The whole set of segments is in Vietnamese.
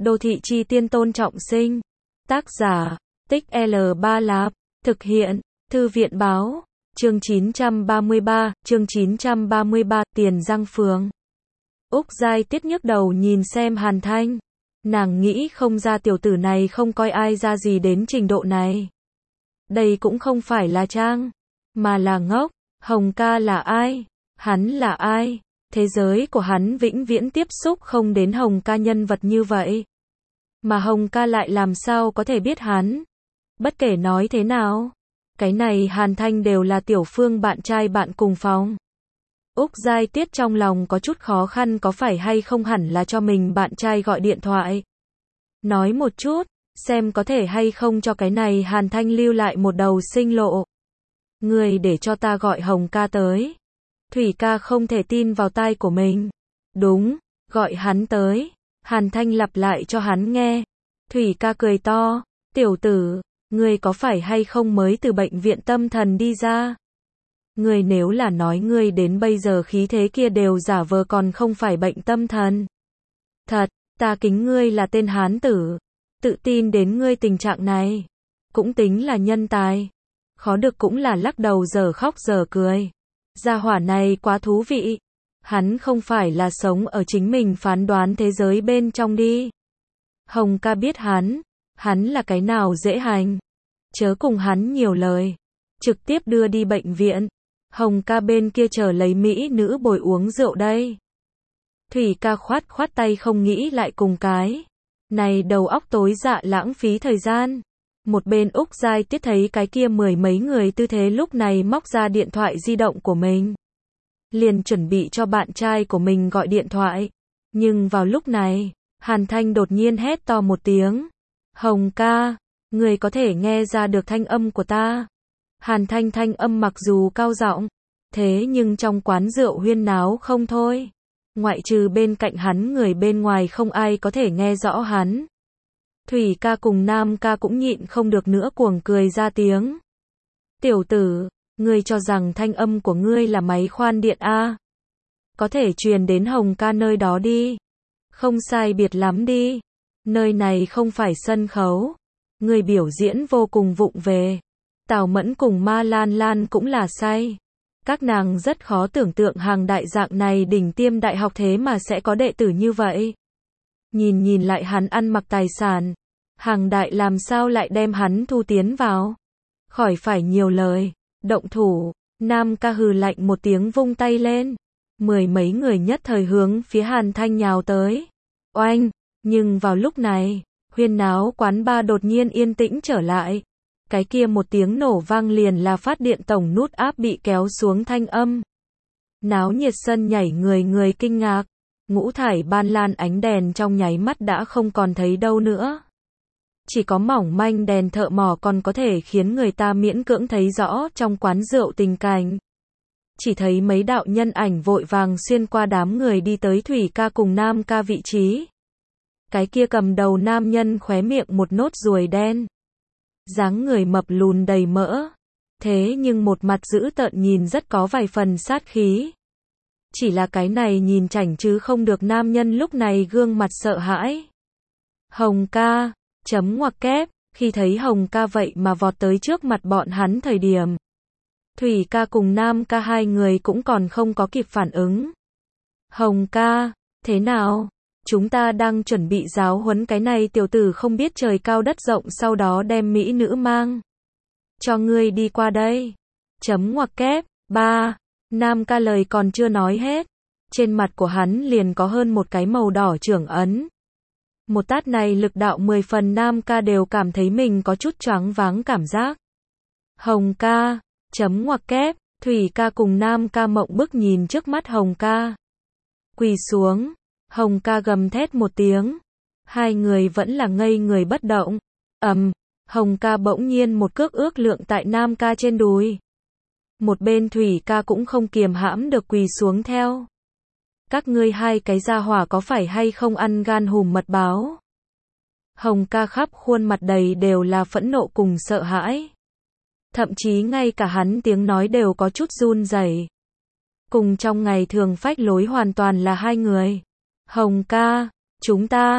Đô thị chi tiên Tôn Trọng Sinh. Tác giả, Tích L3 Lạp. Thực hiện, Thư viện báo. Chương 933, Tiền Giang Phường. Úc Giai Tiết nhức đầu nhìn xem Hàn Thanh. Nàng nghĩ không ra tiểu tử này không coi ai ra gì đến trình độ này. Đây cũng không phải là trang, mà là ngốc. Hồng ca là ai? Hắn là ai? Thế giới của hắn vĩnh viễn tiếp xúc không đến Hồng ca nhân vật như vậy. Mà Hồng ca lại làm sao có thể biết hắn? Bất kể nói thế nào, cái này Hàn Thanh đều là Tiểu Phương bạn trai bạn cùng phòng. Úc Giai Tiết trong lòng có chút khó khăn, có phải hay không hẳn là cho mình bạn trai gọi điện thoại. Nói một chút, xem có thể hay không cho cái này Hàn Thanh lưu lại một đầu sinh lộ. Người để cho ta gọi Hồng ca tới. Thủy ca không thể tin vào tai của mình. Đúng, gọi hắn tới. Hàn Thanh lặp lại cho hắn nghe. Thủy ca cười to. Tiểu tử, ngươi có phải hay không mới từ bệnh viện tâm thần đi ra? Ngươi nếu là nói ngươi đến bây giờ khí thế kia đều giả vờ còn không phải bệnh tâm thần. Thật, ta kính ngươi là tên hán tử. Tự tin đến ngươi tình trạng này. Cũng tính là nhân tài. Khó được cũng là lắc đầu giờ khóc giờ cười. Gia hỏa này quá thú vị. Hắn không phải là sống ở chính mình phán đoán thế giới bên trong đi. Hồng ca biết hắn là cái nào dễ hành. Chớ cùng hắn nhiều lời. Trực tiếp đưa đi bệnh viện. Hồng ca bên kia chờ lấy mỹ nữ bồi uống rượu đây. Thủy ca khoát tay không nghĩ lại cùng cái. Này đầu óc tối dạ lãng phí thời gian. Một bên Úc Giai Tiết thấy cái kia mười mấy người tư thế lúc này móc ra điện thoại di động của mình. Liền chuẩn bị cho bạn trai của mình gọi điện thoại. Nhưng vào lúc này, Hàn Thanh đột nhiên hét to một tiếng. Hồng ca, người có thể nghe ra được thanh âm của ta. Hàn Thanh thanh âm mặc dù cao giọng, thế nhưng trong quán rượu huyên náo không thôi. Ngoại trừ bên cạnh hắn người bên ngoài không ai có thể nghe rõ hắn. Thủy ca cùng Nam ca cũng nhịn không được nữa cuồng cười ra tiếng. Tiểu tử, ngươi cho rằng thanh âm của ngươi là máy khoan điện a? Có thể truyền đến Hồng ca nơi đó đi. Không sai biệt lắm đi. Nơi này không phải sân khấu. Ngươi biểu diễn vô cùng vụng về. Tào Mẫn cùng Ma Lan Lan cũng là say. Các nàng rất khó tưởng tượng Hàng Đại dạng này đỉnh tiêm đại học thế mà sẽ có đệ tử như vậy. Nhìn lại hắn ăn mặc tài sản. Hàng Đại làm sao lại đem hắn thu tiến vào. Khỏi phải nhiều lời. Động thủ. Nam ca hừ lạnh một tiếng vung tay lên. Mười mấy người nhất thời hướng phía Hàn Thanh nhào tới. Oanh. Nhưng vào lúc này, huyên náo quán bar đột nhiên yên tĩnh trở lại. Cái kia một tiếng nổ vang liền là phát điện tổng nút áp bị kéo xuống thanh âm. Náo nhiệt sân nhảy người kinh ngạc. Ngũ thải ban lan ánh đèn trong nháy mắt đã không còn thấy đâu nữa. Chỉ có mỏng manh đèn thợ mỏ còn có thể khiến người ta miễn cưỡng thấy rõ trong quán rượu tình cảnh. Chỉ thấy mấy đạo nhân ảnh vội vàng xuyên qua đám người đi tới Thủy ca cùng Nam ca vị trí. Cái kia cầm đầu nam nhân khóe miệng một nốt ruồi đen. Dáng người mập lùn đầy mỡ. Thế nhưng một mặt dữ tợn nhìn rất có vài phần sát khí. Chỉ là cái này nhìn chảnh chứ không được nam nhân lúc này gương mặt sợ hãi. Hồng ca, chấm ngoặc kép, khi thấy Hồng ca vậy mà vọt tới trước mặt bọn hắn thời điểm. Thủy ca cùng Nam ca hai người cũng còn không có kịp phản ứng. Hồng ca, thế nào? Chúng ta đang chuẩn bị giáo huấn cái này tiểu tử không biết trời cao đất rộng sau đó đem mỹ nữ mang. Cho ngươi đi qua đây. Chấm ngoặc kép, 3. Nam ca lời còn chưa nói hết. Trên mặt của hắn liền có hơn một cái màu đỏ trưởng ấn. Một tát này lực đạo 10 phần Nam ca đều cảm thấy mình có chút choáng váng cảm giác. Hồng ca, chấm ngoặc kép, Thủy ca cùng Nam ca mộng bức nhìn trước mắt Hồng ca. Quỳ xuống, Hồng ca gầm thét một tiếng. Hai người vẫn là ngây người bất động. Hồng ca bỗng nhiên một cước ước lượng tại Nam ca trên đùi. Một bên Thủy ca cũng không kiềm hãm được quỳ xuống theo. Các ngươi hai cái gia hỏa có phải hay không ăn gan hùm mật báo? Hồng ca khắp khuôn mặt đầy đều là phẫn nộ cùng sợ hãi. Thậm chí ngay cả hắn tiếng nói đều có chút run rẩy. Cùng trong ngày thường phách lối hoàn toàn là hai người. Hồng ca, chúng ta,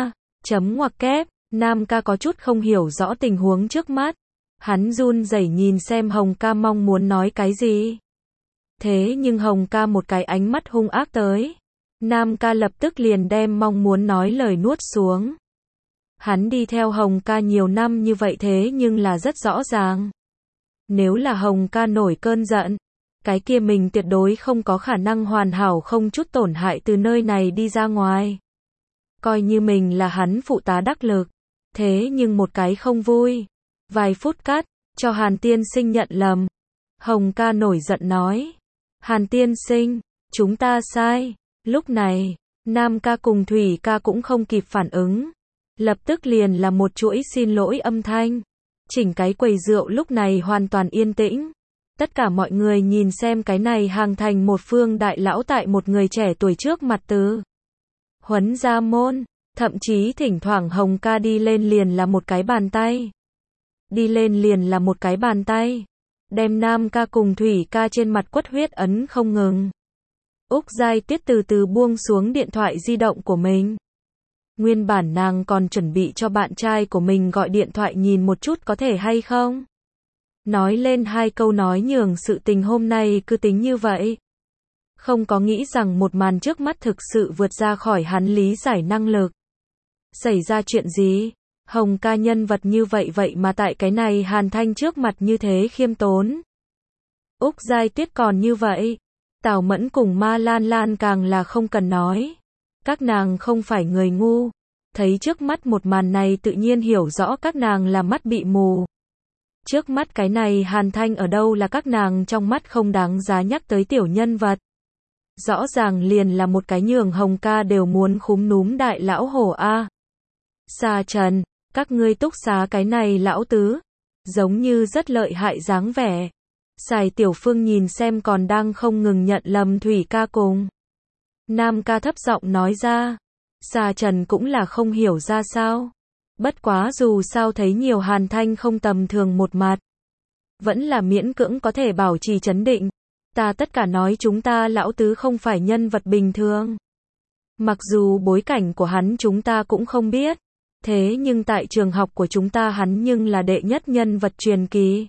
Chấm ngoặc kép, Nam ca có chút không hiểu rõ tình huống trước mắt. Hắn run rẩy nhìn xem Hồng ca mong muốn nói cái gì. Thế nhưng Hồng ca một cái ánh mắt hung ác tới. Nam ca lập tức liền đem mong muốn nói lời nuốt xuống. Hắn đi theo Hồng ca nhiều năm như vậy thế nhưng là rất rõ ràng. Nếu là Hồng ca nổi cơn giận, cái kia mình tuyệt đối không có khả năng hoàn hảo không chút tổn hại từ nơi này đi ra ngoài. Coi như mình là hắn phụ tá đắc lực. Thế nhưng một cái không vui. Vài phút cắt, cho Hàn tiên sinh nhận lầm. Hồng ca nổi giận nói. Hàn tiên sinh, chúng ta sai. Lúc này, Nam ca cùng Thủy ca cũng không kịp phản ứng. Lập tức liền là một chuỗi xin lỗi âm thanh. Chỉnh cái quầy rượu lúc này hoàn toàn yên tĩnh. Tất cả mọi người nhìn xem cái này hàng thành một phương đại lão tại một người trẻ tuổi trước mặt từ huấn ra môn. Thậm chí thỉnh thoảng Hồng ca đi lên liền là một cái bàn tay. Đi lên liền là một cái bàn tay. Đem Nam ca cùng Thủy ca trên mặt quất huyết ấn không ngừng. Úc Giai Tiết từ từ buông xuống điện thoại di động của mình. Nguyên bản nàng còn chuẩn bị cho bạn trai của mình gọi điện thoại nhìn một chút có thể hay không. Nói lên 2 câu nói nhường sự tình hôm nay cứ tính như vậy. Không có nghĩ rằng một màn trước mắt thực sự vượt ra khỏi hắn lý giải năng lực. Xảy ra chuyện gì? Hồng ca nhân vật như vậy mà tại cái này Hàn Thanh trước mặt như thế khiêm tốn. Úc Giai Tuyết còn như vậy. Tào Mẫn cùng Ma Lan Lan càng là không cần nói. Các nàng không phải người ngu. Thấy trước mắt một màn này tự nhiên hiểu rõ các nàng là mắt bị mù. Trước mắt cái này Hàn Thanh ở đâu là các nàng trong mắt không đáng giá nhắc tới tiểu nhân vật. Rõ ràng liền là một cái nhường Hồng ca đều muốn khúm núm đại lão hổ a. Sa Trần, các ngươi túc xá cái này lão tứ, giống như rất lợi hại dáng vẻ. Sài Tiểu Phương nhìn xem còn đang không ngừng nhận lầm Thủy ca cùng Nam ca thấp giọng nói ra. Sa Trần cũng là không hiểu ra sao. Bất quá dù sao thấy nhiều Hàn Thanh không tầm thường một mặt. Vẫn là miễn cưỡng có thể bảo trì trấn định. Ta tất cả nói chúng ta lão tứ không phải nhân vật bình thường. Mặc dù bối cảnh của hắn chúng ta cũng không biết. Thế nhưng tại trường học của chúng ta hắn nhưng là đệ nhất nhân vật truyền kỳ.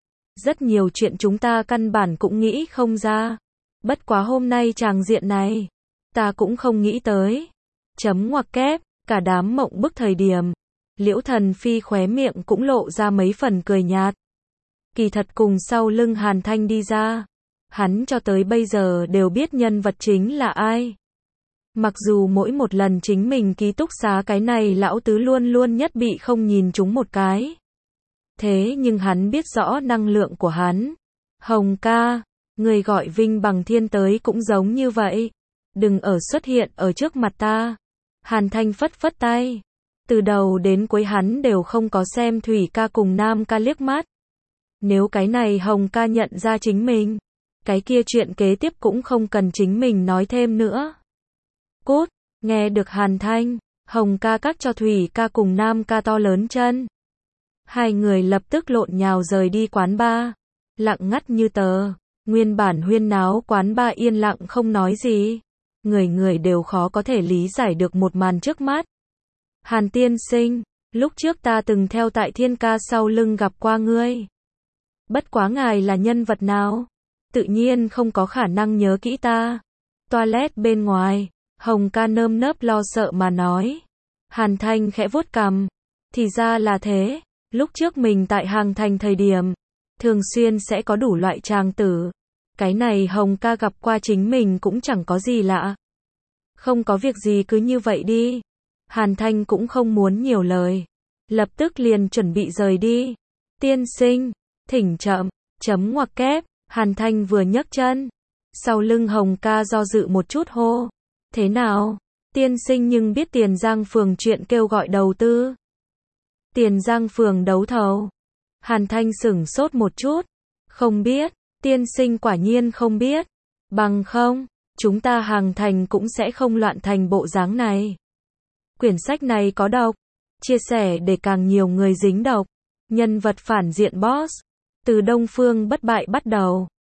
Rất nhiều chuyện chúng ta căn bản cũng nghĩ không ra. Bất quá hôm nay tràng diện này, ta cũng không nghĩ tới. Chấm ngoặc kép, cả đám mộng bức thời điểm. Liễu Thần Phi khóe miệng cũng lộ ra mấy phần cười nhạt. Kỳ thật cùng sau lưng Hàn Thanh đi ra. Hắn cho tới bây giờ đều biết nhân vật chính là ai. Mặc dù mỗi một lần chính mình ký túc xá cái này lão tứ luôn luôn nhất bị không nhìn chúng một cái. Thế nhưng hắn biết rõ năng lượng của hắn. Hồng ca, người gọi Vinh Bằng Thiên tới cũng giống như vậy. Đừng ở xuất hiện ở trước mặt ta. Hàn Thanh phất phất tay. Từ đầu đến cuối hắn đều không có xem Thủy ca cùng Nam ca liếc mắt. Nếu cái này Hồng ca nhận ra chính mình, cái kia chuyện kế tiếp cũng không cần chính mình nói thêm nữa. Cút, nghe được Hàn Thanh, Hồng ca cắt cho Thủy ca cùng Nam ca to lớn chân. Hai người lập tức lộn nhào rời đi quán bar, lặng ngắt như tờ. Nguyên bản huyên náo quán bar yên lặng không nói gì. Người người đều khó có thể lý giải được một màn trước mắt. Hàn tiên sinh, lúc trước ta từng theo tại Thiên ca sau lưng gặp qua ngươi. Bất quá ngài là nhân vật nào? Tự nhiên không có khả năng nhớ kỹ ta. Toilet bên ngoài, Hồng ca nơm nớp lo sợ mà nói. Hàn Thanh khẽ vuốt cằm. Thì ra là thế, lúc trước mình tại Hàng Thành thời điểm, thường xuyên sẽ có đủ loại tràng tử. Cái này Hồng ca gặp qua chính mình cũng chẳng có gì lạ. Không có việc gì cứ như vậy đi. Hàn Thanh cũng không muốn nhiều lời. Lập tức liền chuẩn bị rời đi. Tiên sinh, thỉnh chậm, chấm ngoặc kép. Hàn Thanh vừa nhấc chân. Sau lưng Hồng ca do dự một chút hô. Thế nào? Tiên sinh nhưng biết Tiền Giang phường chuyện kêu gọi đầu tư. Tiền Giang phường đấu thầu. Hàn Thanh sửng sốt một chút. Không biết. Tiên sinh quả nhiên không biết. Bằng không, chúng ta Hàng Thành cũng sẽ không loạn thành bộ dáng này. Quyển sách này có độc. Chia sẻ để càng nhiều người dính độc. Nhân vật phản diện boss. Từ Đông Phương bất bại bắt đầu.